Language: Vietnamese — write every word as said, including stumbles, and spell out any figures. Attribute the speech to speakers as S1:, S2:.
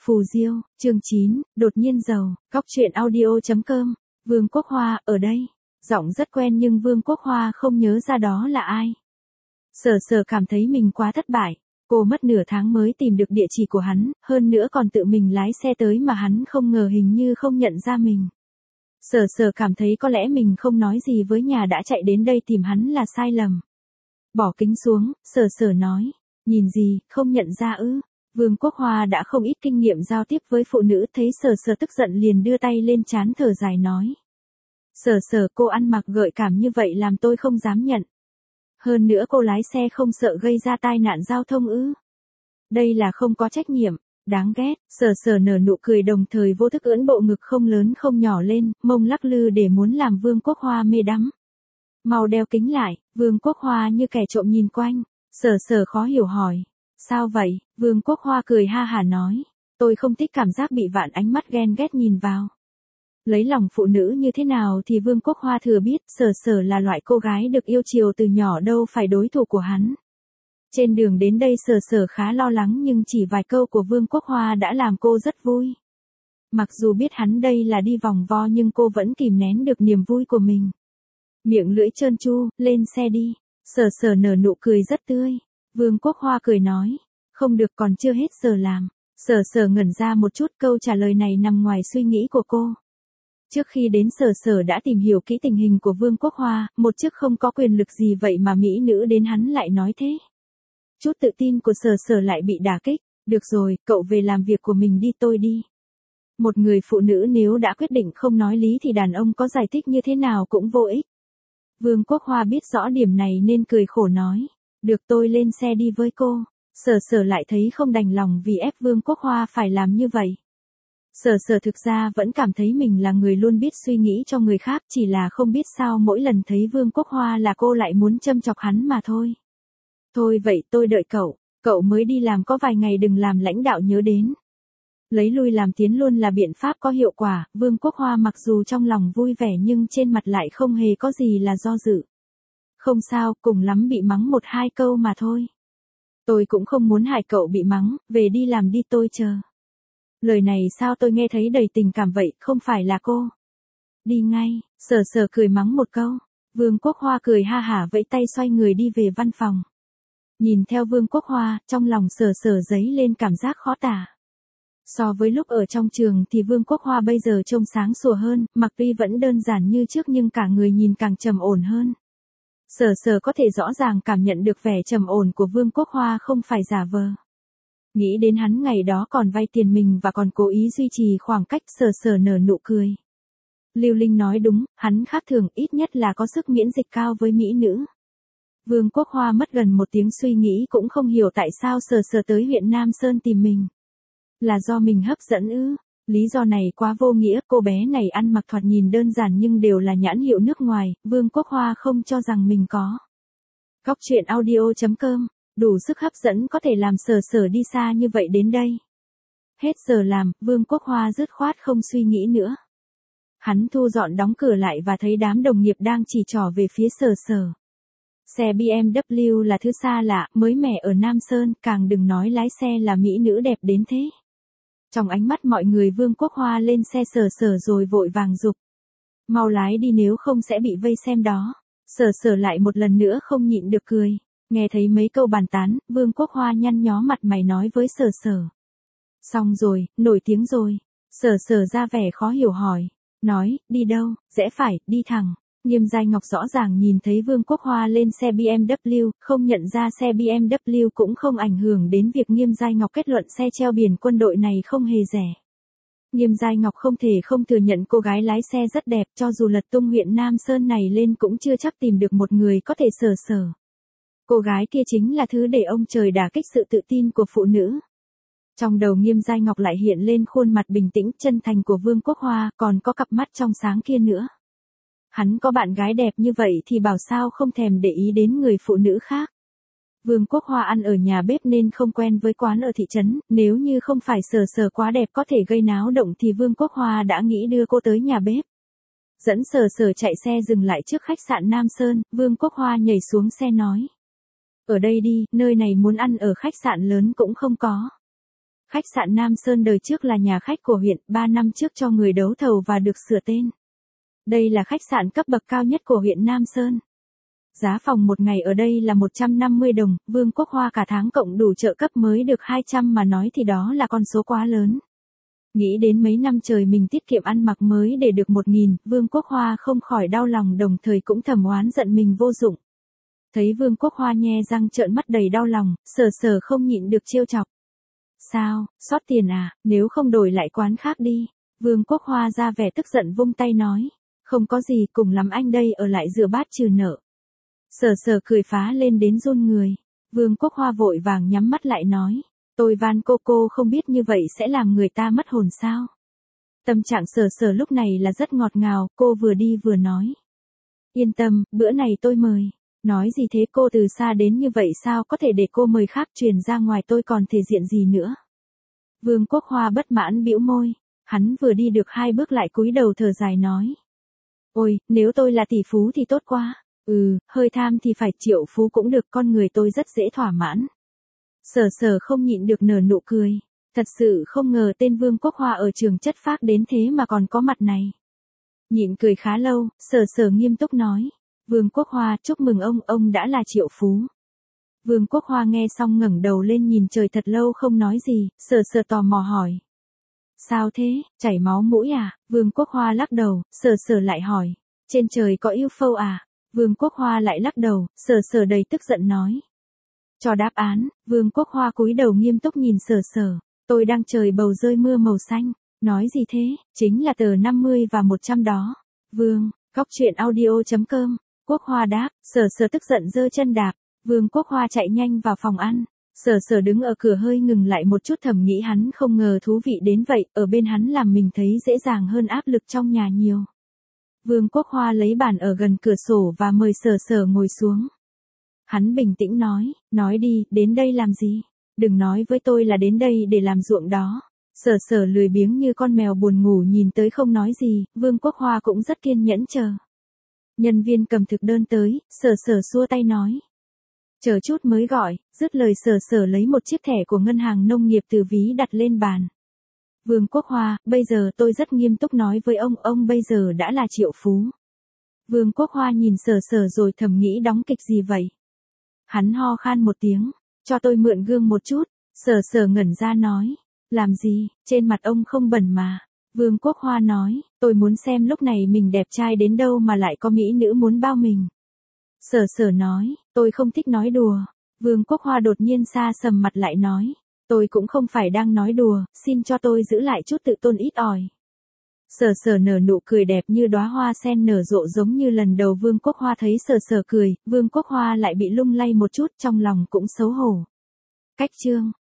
S1: Phù Diêu, chương chín, đột nhiên giàu, góc truyện audio chấm com, Vương Quốc Hoa, ở đây. Giọng rất quen nhưng Vương Quốc Hoa không nhớ ra đó là ai. Sở sở cảm thấy mình quá thất bại, cô mất nửa tháng mới tìm được địa chỉ của hắn, hơn nữa còn tự mình lái xe tới mà hắn không ngờ hình như không nhận ra mình. Sở sở cảm thấy có lẽ mình không nói gì với nhà đã chạy đến đây tìm hắn là sai lầm. Bỏ kính xuống, sở sở nói, nhìn gì, không nhận ra ư. Vương Quốc Hoa đã không ít kinh nghiệm giao tiếp với phụ nữ, thấy sở sở tức giận liền đưa tay lên trán thở dài nói. Sở sở, cô ăn mặc gợi cảm như vậy làm tôi không dám nhận. Hơn nữa cô lái xe không sợ gây ra tai nạn giao thông ư. Đây là không có trách nhiệm, đáng ghét. Sở sở nở nụ cười đồng thời vô thức ưỡn bộ ngực không lớn không nhỏ lên, mông lắc lư để muốn làm Vương Quốc Hoa mê đắm. Mau đeo kính lại, Vương Quốc Hoa như kẻ trộm nhìn quanh, sở sở khó hiểu hỏi. Sao vậy? Vương Quốc Hoa cười ha hả nói. Tôi không thích cảm giác bị vạn ánh mắt ghen ghét nhìn vào. Lấy lòng phụ nữ như thế nào thì Vương Quốc Hoa thừa biết, sở sở là loại cô gái được yêu chiều từ nhỏ đâu phải đối thủ của hắn. Trên đường đến đây sở sở khá lo lắng nhưng chỉ vài câu của Vương Quốc Hoa đã làm cô rất vui. Mặc dù biết hắn đây là đi vòng vo nhưng cô vẫn kìm nén được niềm vui của mình. Miệng lưỡi trơn tru, lên xe đi. Sở sở nở nụ cười rất tươi. Vương Quốc Hoa cười nói, không được, còn chưa hết giờ làm. Sở sở ngẩn ra một chút, câu trả lời này nằm ngoài suy nghĩ của cô. Trước khi đến sở sở đã tìm hiểu kỹ tình hình của Vương Quốc Hoa, một chức không có quyền lực gì vậy mà mỹ nữ đến hắn lại nói thế. Chút tự tin của sở sở lại bị đả kích, được rồi, cậu về làm việc của mình đi, tôi đi. Một người phụ nữ nếu đã quyết định không nói lý thì đàn ông có giải thích như thế nào cũng vô ích. Vương Quốc Hoa biết rõ điểm này nên cười khổ nói. Được, tôi lên xe đi với cô. Sở sở lại thấy không đành lòng vì ép Vương Quốc Hoa phải làm như vậy. Sở sở thực ra vẫn cảm thấy mình là người luôn biết suy nghĩ cho người khác, chỉ là không biết sao mỗi lần thấy Vương Quốc Hoa là cô lại muốn châm chọc hắn mà thôi. Thôi vậy tôi đợi cậu, cậu mới đi làm có vài ngày đừng làm lãnh đạo nhớ đến. Lấy lui làm tiến luôn là biện pháp có hiệu quả, Vương Quốc Hoa mặc dù trong lòng vui vẻ nhưng trên mặt lại không hề có gì là do dự. Không sao, cùng lắm bị mắng một hai câu mà thôi. Tôi cũng không muốn hại cậu bị mắng, về đi làm đi, tôi chờ. Lời này sao tôi nghe thấy đầy tình cảm vậy, không phải là cô. Đi ngay, sở sở cười mắng một câu. Vương Quốc Hoa cười ha hả vẫy tay xoay người đi về văn phòng. Nhìn theo Vương Quốc Hoa, trong lòng sở sở dấy lên cảm giác khó tả. So với lúc ở trong trường thì Vương Quốc Hoa bây giờ trông sáng sủa hơn, mặc tuy vẫn đơn giản như trước nhưng cả người nhìn càng trầm ổn hơn. Sở sở có thể rõ ràng cảm nhận được vẻ trầm ổn của Vương Quốc Hoa không phải giả vờ. Nghĩ đến hắn ngày đó còn vay tiền mình và còn cố ý duy trì khoảng cách, sở sở nở nụ cười. Lưu Linh nói đúng, hắn khác thường, ít nhất là có sức miễn dịch cao với mỹ nữ. Vương Quốc Hoa mất gần một tiếng suy nghĩ cũng không hiểu tại sao sở sở tới huyện Nam Sơn tìm mình. Là do mình hấp dẫn ư? Lý do này quá vô nghĩa, cô bé này ăn mặc thoạt nhìn đơn giản nhưng đều là nhãn hiệu nước ngoài, Vương Quốc Hoa không cho rằng mình có. Góc truyện audio chấm com, đủ sức hấp dẫn có thể làm sở sở đi xa như vậy đến đây. Hết giờ làm, Vương Quốc Hoa dứt khoát không suy nghĩ nữa. Hắn thu dọn đóng cửa lại và thấy đám đồng nghiệp đang chỉ trỏ về phía sở sở. Xe bê em vê là thứ xa lạ, mới mẻ ở Nam Sơn, càng đừng nói lái xe là mỹ nữ đẹp đến thế. Trong ánh mắt mọi người, Vương Quốc Hoa lên xe sở sở rồi vội vàng giục. Mau lái đi nếu không sẽ bị vây xem đó. Sở sở lại một lần nữa không nhịn được cười. Nghe thấy mấy câu bàn tán, Vương Quốc Hoa nhăn nhó mặt mày nói với sở sở. Xong rồi, nổi tiếng rồi. Sở sở ra vẻ khó hiểu hỏi. Nói, đi đâu, rẽ phải, đi thẳng. Nghiêm Giai Ngọc rõ ràng nhìn thấy Vương Quốc Hoa lên xe bê em vê, không nhận ra xe bê em vê cũng không ảnh hưởng đến việc Nghiêm Giai Ngọc kết luận xe treo biển quân đội này không hề rẻ. Nghiêm Giai Ngọc không thể không thừa nhận cô gái lái xe rất đẹp, cho dù lật tung huyện Nam Sơn này lên cũng chưa chắc tìm được một người có thể sở sở. Cô gái kia chính là thứ để ông trời đả kích sự tự tin của phụ nữ. Trong đầu Nghiêm Giai Ngọc lại hiện lên khuôn mặt bình tĩnh, chân thành của Vương Quốc Hoa, còn có cặp mắt trong sáng kia nữa. Hắn có bạn gái đẹp như vậy thì bảo sao không thèm để ý đến người phụ nữ khác. Vương Quốc Hoa ăn ở nhà bếp nên không quen với quán ở thị trấn, nếu như không phải sở sở quá đẹp có thể gây náo động thì Vương Quốc Hoa đã nghĩ đưa cô tới nhà bếp. Dẫn sở sở chạy xe dừng lại trước khách sạn Nam Sơn, Vương Quốc Hoa nhảy xuống xe nói. Ở đây đi, nơi này muốn ăn ở khách sạn lớn cũng không có. Khách sạn Nam Sơn đời trước là nhà khách của huyện, ba năm trước cho người đấu thầu và được sửa tên. Đây là khách sạn cấp bậc cao nhất của huyện Nam Sơn. Giá phòng một ngày ở đây là một trăm năm mươi đồng, Vương Quốc Hoa cả tháng cộng đủ trợ cấp mới được hai trăm mà nói thì đó là con số quá lớn. Nghĩ đến mấy năm trời mình tiết kiệm ăn mặc mới để được một nghìn, Vương Quốc Hoa không khỏi đau lòng đồng thời cũng thầm oán giận mình vô dụng. Thấy Vương Quốc Hoa nhe răng trợn mắt đầy đau lòng, Sở Sở không nhịn được trêu chọc. Sao, sót tiền à, nếu không đổi lại quán khác đi. Vương Quốc Hoa ra vẻ tức giận vung tay nói. Không có gì, cùng lắm anh đây ở lại rửa bát trừ nợ. Sở Sở cười phá lên đến run người. Vương Quốc Hoa vội vàng nhắm mắt lại nói. Tôi van cô cô không biết như vậy sẽ làm người ta mất hồn sao. Tâm trạng Sở Sở lúc này là rất ngọt ngào, cô vừa đi vừa nói. Yên tâm, bữa này tôi mời. Nói gì thế, cô từ xa đến như vậy sao có thể để cô mời khác truyền ra ngoài, tôi còn thể diện gì nữa. Vương Quốc Hoa bất mãn bĩu môi. Hắn vừa đi được hai bước lại cúi đầu thở dài nói. Ôi, nếu tôi là tỷ phú thì tốt quá. Ừ, hơi tham thì phải triệu phú cũng được, con người tôi rất dễ thỏa mãn. Sở Sở không nhịn được nở nụ cười. Thật sự không ngờ tên Vương Quốc Hoa ở trường chất phác đến thế mà còn có mặt này. Nhịn cười khá lâu, Sở Sở nghiêm túc nói. Vương Quốc Hoa, chúc mừng ông, ông đã là triệu phú. Vương Quốc Hoa nghe xong ngẩng đầu lên nhìn trời thật lâu không nói gì, Sở Sở tò mò hỏi. Sao thế, chảy máu mũi à? Vương Quốc Hoa lắc đầu, Sở Sở lại hỏi. Trên trời có u ép ô à? Vương Quốc Hoa lại lắc đầu, Sở Sở đầy tức giận nói. Cho đáp án, Vương Quốc Hoa cúi đầu nghiêm túc nhìn Sở Sở. Tôi đang trời bầu rơi mưa màu xanh. Nói gì thế, chính là tờ năm mươi và một trăm đó. Vương, Cóc Truyện Audio chấm com. Quốc Hoa đáp, Sở Sở tức giận giơ chân đạp. Vương Quốc Hoa chạy nhanh vào phòng ăn. Sở Sở đứng ở cửa hơi ngừng lại một chút, thầm nghĩ hắn không ngờ thú vị đến vậy, ở bên hắn làm mình thấy dễ dàng hơn áp lực trong nhà nhiều. Vương Quốc Hoa lấy bàn ở gần cửa sổ và mời Sở Sở ngồi xuống. Hắn bình tĩnh nói, nói đi, đến đây làm gì? Đừng nói với tôi là đến đây để làm ruộng đó. Sở Sở lười biếng như con mèo buồn ngủ nhìn tới không nói gì, Vương Quốc Hoa cũng rất kiên nhẫn chờ. Nhân viên cầm thực đơn tới, Sở Sở xua tay nói. Chờ chút mới gọi, dứt lời Sở Sở lấy một chiếc thẻ của ngân hàng nông nghiệp từ ví đặt lên bàn. Vương Quốc Hoa, bây giờ tôi rất nghiêm túc nói với ông, ông bây giờ đã là triệu phú. Vương Quốc Hoa nhìn Sở Sở rồi thầm nghĩ đóng kịch gì vậy? Hắn ho khan một tiếng, cho tôi mượn gương một chút, Sở Sở ngẩn ra nói. Làm gì, trên mặt ông không bẩn mà. Vương Quốc Hoa nói, tôi muốn xem lúc này mình đẹp trai đến đâu mà lại có mỹ nữ muốn bao mình. Sở Sở nói, tôi không thích nói đùa. Vương Quốc Hoa đột nhiên xa sầm mặt lại nói, tôi cũng không phải đang nói đùa, xin cho tôi giữ lại chút tự tôn ít ỏi. Sở Sở nở nụ cười đẹp như đóa hoa sen nở rộ, giống như lần đầu Vương Quốc Hoa thấy Sở Sở cười, Vương Quốc Hoa lại bị lung lay một chút, trong lòng cũng xấu hổ. Cách chương